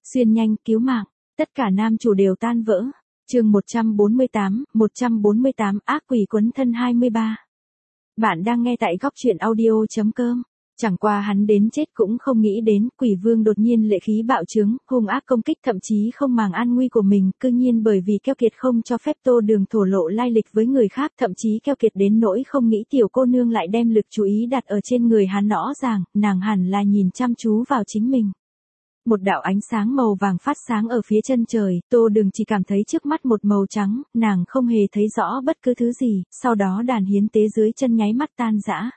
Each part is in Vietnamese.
Xuyên nhanh cứu mạng, tất cả nam chủ đều tan vỡ. Chương 148 ác quỷ quấn thân 23. Bạn đang nghe tại góc truyện audio.com. Chẳng qua hắn đến chết cũng không nghĩ đến, quỷ vương đột nhiên lệ khí bạo trướng, hung ác công kích thậm chí không màng an nguy của mình, cư nhiên bởi vì keo kiệt không cho phép Tô Đường thổ lộ lai lịch với người khác, thậm chí keo kiệt đến nỗi không nghĩ tiểu cô nương lại đem lực chú ý đặt ở trên người hắn, rõ ràng, nàng hẳn là nhìn chăm chú vào chính mình. Một đạo ánh sáng màu vàng phát sáng ở phía chân trời, Tô Đường chỉ cảm thấy trước mắt một màu trắng, nàng không hề thấy rõ bất cứ thứ gì, sau đó đàn hiến tế dưới chân nháy mắt tan rã.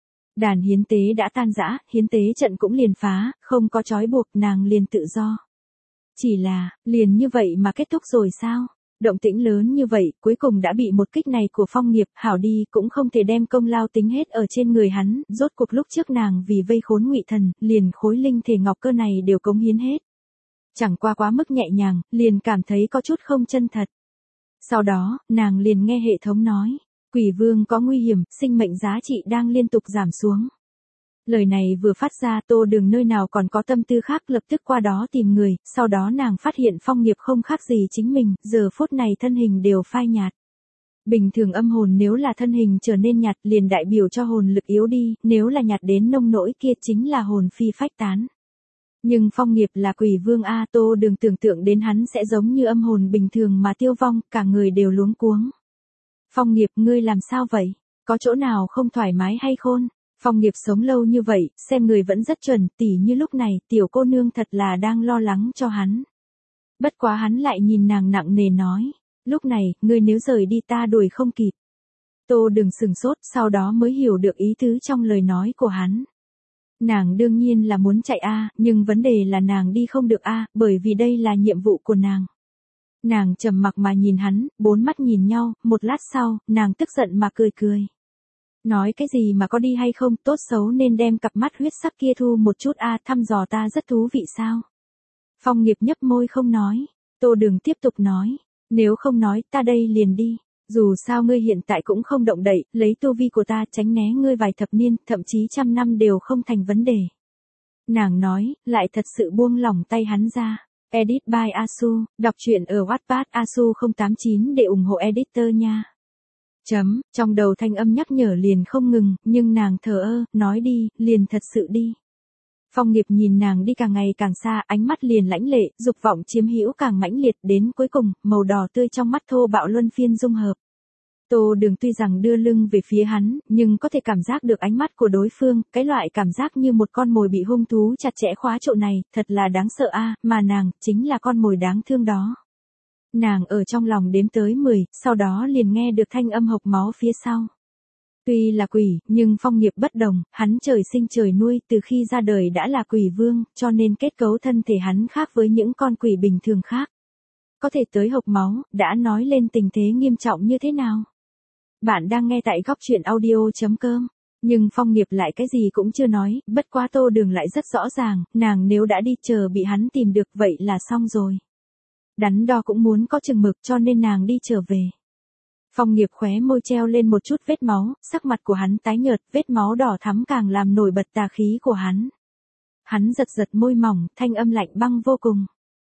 Đàn hiến tế đã tan rã, hiến tế trận cũng liền phá, không có trói buộc, nàng liền tự do. Chỉ là, liền như vậy mà kết thúc rồi sao? Động tĩnh lớn như vậy, cuối cùng đã bị một kích này của Phong Nghiệp, hảo đi, cũng không thể đem công lao tính hết ở trên người hắn, rốt cuộc lúc trước nàng vì vây khốn Ngụy Thần, liền khối linh thể ngọc cơ này đều cống hiến hết. Chẳng qua quá mức nhẹ nhàng, liền cảm thấy có chút không chân thật. Sau đó, nàng liền nghe hệ thống nói, quỷ vương có nguy hiểm, sinh mệnh giá trị đang liên tục giảm xuống. Lời này vừa phát ra, Tô Đường nơi nào còn có tâm tư khác, lập tức qua đó tìm người, sau đó nàng phát hiện Phong Nghiệp không khác gì chính mình, giờ phút này thân hình đều phai nhạt. Bình thường âm hồn nếu là thân hình trở nên nhạt liền đại biểu cho hồn lực yếu đi, nếu là nhạt đến nông nỗi kia chính là hồn phi phách tán. Nhưng Phong Nghiệp là quỷ vương a, Tô Đường tưởng tượng đến hắn sẽ giống như âm hồn bình thường mà tiêu vong, cả người đều luống cuống. Phong Nghiệp, ngươi làm sao vậy? Có chỗ nào không thoải mái hay khôn? Phong Nghiệp sống lâu như vậy, xem người vẫn rất chuẩn, tỉ như lúc này, tiểu cô nương thật là đang lo lắng cho hắn. Bất quá hắn lại nhìn nàng nặng nề nói, lúc này, ngươi nếu rời đi ta đuổi không kịp. Tô Đường sừng sốt, sau đó mới hiểu được ý tứ trong lời nói của hắn. Nàng đương nhiên là muốn chạy a, nhưng vấn đề là nàng đi không được a, bởi vì đây là nhiệm vụ của nàng. Nàng trầm mặc mà nhìn hắn, bốn mắt nhìn nhau, một lát sau, nàng tức giận mà cười cười. Nói cái gì mà có đi hay không, tốt xấu nên đem cặp mắt huyết sắc kia thu một chút a, thăm dò ta rất thú vị sao? Phong Nghiệp nhấp môi không nói, Tô Đường tiếp tục nói, nếu không nói, ta đây liền đi. Dù sao ngươi hiện tại cũng không động đậy, lấy tu vi của ta tránh né ngươi vài thập niên, thậm chí trăm năm đều không thành vấn đề. Nàng nói, lại thật sự buông lỏng tay hắn ra. Edit by Asu, đọc truyện ở Wattpad Asu 089 để ủng hộ editor nha. Trong đầu thanh âm nhắc nhở liền không ngừng, nhưng nàng thờ ơ, nói đi, liền thật sự đi. Phong Nghiệp nhìn nàng đi càng ngày càng xa, ánh mắt liền lãnh lệ, dục vọng chiếm hữu càng mãnh liệt, đến cuối cùng, màu đỏ tươi trong mắt thô bạo luân phiên dung hợp. Tô Đường tuy rằng đưa lưng về phía hắn, nhưng có thể cảm giác được ánh mắt của đối phương, cái loại cảm giác như một con mồi bị hung thú chặt chẽ khóa trụ này, thật là đáng sợ a, mà nàng, chính là con mồi đáng thương đó. Nàng ở trong lòng đếm tới 10, sau đó liền nghe được thanh âm hộc máu phía sau. Tuy là quỷ, nhưng Phong Nghiệp bất đồng, hắn trời sinh trời nuôi, từ khi ra đời đã là quỷ vương, cho nên kết cấu thân thể hắn khác với những con quỷ bình thường khác. Có thể tới hộc máu, đã nói lên tình thế nghiêm trọng như thế nào. Bạn đang nghe tại góc truyện audio.com. Nhưng Phong Nghiệp lại cái gì cũng chưa nói, bất quá Tô Đường lại rất rõ ràng, nàng nếu đã đi chờ bị hắn tìm được vậy là xong rồi. Đắn đo cũng muốn có chừng mực cho nên nàng đi trở về. Phong Nghiệp khóe môi treo lên một chút vết máu, sắc mặt của hắn tái nhợt, vết máu đỏ thắm càng làm nổi bật tà khí của hắn. Hắn giật giật môi mỏng, thanh âm lạnh băng vô cùng.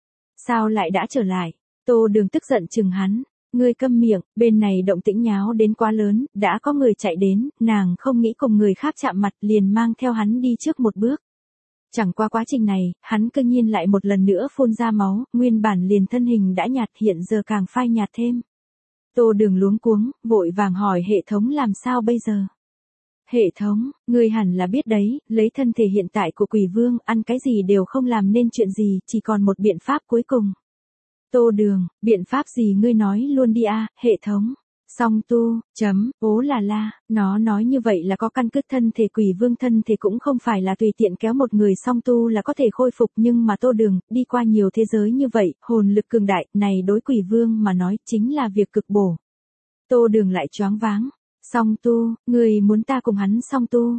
Sao lại đã trở lại? Tô Đường tức giận chừng hắn. Ngươi câm miệng, bên này động tĩnh nháo đến quá lớn, đã có người chạy đến, nàng không nghĩ cùng người khác chạm mặt liền mang theo hắn đi trước một bước. Chẳng qua quá trình này, hắn cư nhiên lại một lần nữa phun ra máu, nguyên bản liền thân hình đã nhạt hiện giờ càng phai nhạt thêm. Tô Đường luống cuống, vội vàng hỏi hệ thống làm sao bây giờ. Hệ thống, ngươi hẳn là biết đấy, lấy thân thể hiện tại của quỷ vương, ăn cái gì đều không làm nên chuyện gì, chỉ còn một biện pháp cuối cùng. Tô Đường, biện pháp gì ngươi nói luôn đi a, hệ thống. Song tu, ố là la, nó nói như vậy là có căn cứ, thân thể quỷ vương thân thể cũng không phải là tùy tiện kéo một người song tu là có thể khôi phục, nhưng mà Tô Đường, đi qua nhiều thế giới như vậy, hồn lực cường đại, này đối quỷ vương mà nói chính là việc cực bổ. Tô Đường lại choáng váng, song tu, người muốn ta cùng hắn song tu,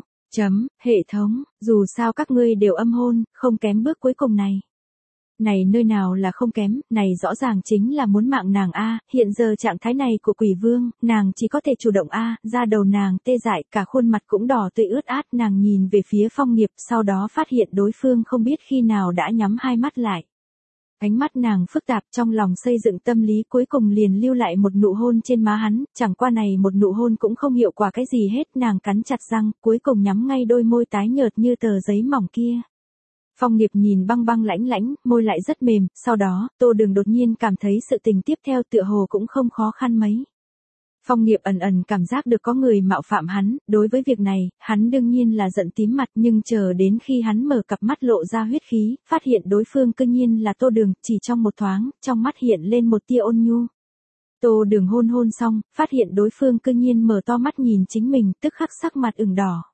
hệ thống, dù sao các ngươi đều âm hôn, không kém bước cuối cùng này. Này nơi nào là không kém, này rõ ràng chính là muốn mạng nàng a, hiện giờ trạng thái này của quỷ vương, nàng chỉ có thể chủ động a, da đầu nàng tê dại, cả khuôn mặt cũng đỏ tươi ướt át, nàng nhìn về phía Phong Nghiệp, sau đó phát hiện đối phương không biết khi nào đã nhắm hai mắt lại. Ánh mắt nàng phức tạp, trong lòng xây dựng tâm lý, cuối cùng liền lưu lại một nụ hôn trên má hắn, chẳng qua này một nụ hôn cũng không hiệu quả cái gì hết, nàng cắn chặt răng, cuối cùng nhắm ngay đôi môi tái nhợt như tờ giấy mỏng kia. Phong Nghiệp nhìn băng băng lãnh lãnh, môi lại rất mềm, sau đó, Tô Đường đột nhiên cảm thấy sự tình tiếp theo tựa hồ cũng không khó khăn mấy. Phong Nghiệp ẩn ẩn cảm giác được có người mạo phạm hắn, đối với việc này, hắn đương nhiên là giận tím mặt, nhưng chờ đến khi hắn mở cặp mắt lộ ra huyết khí, phát hiện đối phương cư nhiên là Tô Đường, chỉ trong một thoáng, trong mắt hiện lên một tia ôn nhu. Tô Đường hôn hôn xong, phát hiện đối phương cư nhiên mở to mắt nhìn chính mình, tức khắc sắc mặt ửng đỏ.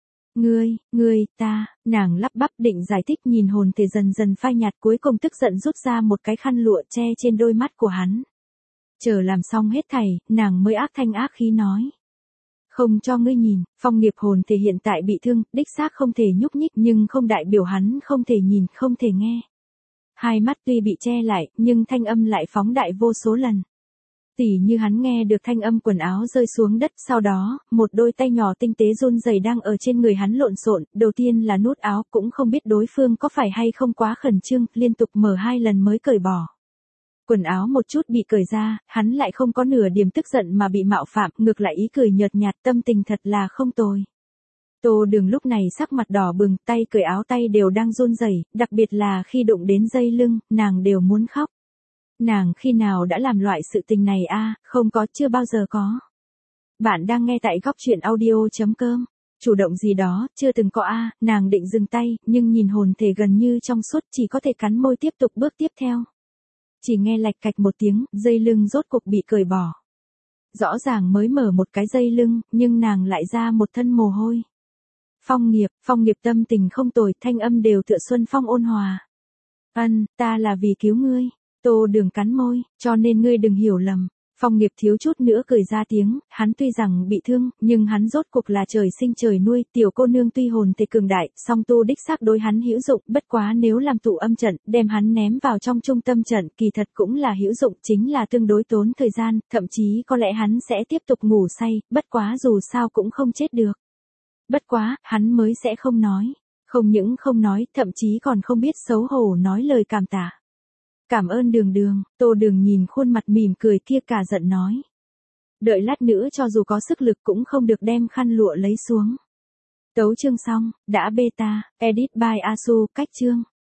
Ta, nàng lắp bắp định giải thích, nhìn hồn thể dần dần phai nhạt, cuối cùng tức giận rút ra một cái khăn lụa che trên đôi mắt của hắn. Chờ làm xong hết thảy, nàng mới ác thanh ác khí nói. Không cho ngươi nhìn, Phong Nghiệp hồn thể hiện tại bị thương, đích xác không thể nhúc nhích, nhưng không đại biểu hắn không thể nhìn, không thể nghe. Hai mắt tuy bị che lại, nhưng thanh âm lại phóng đại vô số lần. Tỉ như hắn nghe được thanh âm quần áo rơi xuống đất, sau đó, một đôi tay nhỏ tinh tế run rẩy đang ở trên người hắn lộn xộn, đầu tiên là nút áo, cũng không biết đối phương có phải hay không quá khẩn trương, liên tục mở 2 lần mới cởi bỏ. Quần áo một chút bị cởi ra, hắn lại không có nửa điểm tức giận mà bị mạo phạm, ngược lại ý cười nhợt nhạt, tâm tình thật là không tồi. Tô Đường lúc này sắc mặt đỏ bừng, tay cởi áo tay đều đang run rẩy, đặc biệt là khi đụng đến dây lưng, nàng đều muốn khóc. Nàng khi nào đã làm loại sự tình này a? Không có, chưa bao giờ có. Bạn đang nghe tại góc truyện audio.com. Chủ động gì đó, chưa từng có a. Nàng định dừng tay, nhưng nhìn hồn thể gần như trong suốt, chỉ có thể cắn môi tiếp tục bước tiếp theo. Chỉ nghe lạch cạch một tiếng, dây lưng rốt cục bị cởi bỏ. Rõ ràng mới mở một cái dây lưng, nhưng nàng lại ra một thân mồ hôi. Phong Nghiệp tâm tình không tồi, thanh âm đều tựa xuân phong ôn hòa. Ta là vì cứu ngươi. Tô Đường cắn môi, cho nên ngươi đừng hiểu lầm. Phong Nghiệp thiếu chút nữa cười ra tiếng, hắn tuy rằng bị thương, nhưng hắn rốt cuộc là trời sinh trời nuôi, tiểu cô nương tuy hồn thể cường đại, song tu đích xác đối hắn hữu dụng, bất quá nếu làm tụ âm trận, đem hắn ném vào trong trung tâm trận, kỳ thật cũng là hữu dụng, chính là tương đối tốn thời gian, thậm chí có lẽ hắn sẽ tiếp tục ngủ say, bất quá dù sao cũng không chết được. Bất quá, hắn mới sẽ không nói. Không những không nói, thậm chí còn không biết xấu hổ nói lời cảm tạ. Cảm ơn Đường. Tô Đường nhìn khuôn mặt mỉm cười kia cả giận nói. Đợi lát nữa cho dù có sức lực cũng không được đem khăn lụa lấy xuống. Tấu chương xong, đã beta, edit by Asu, cách chương.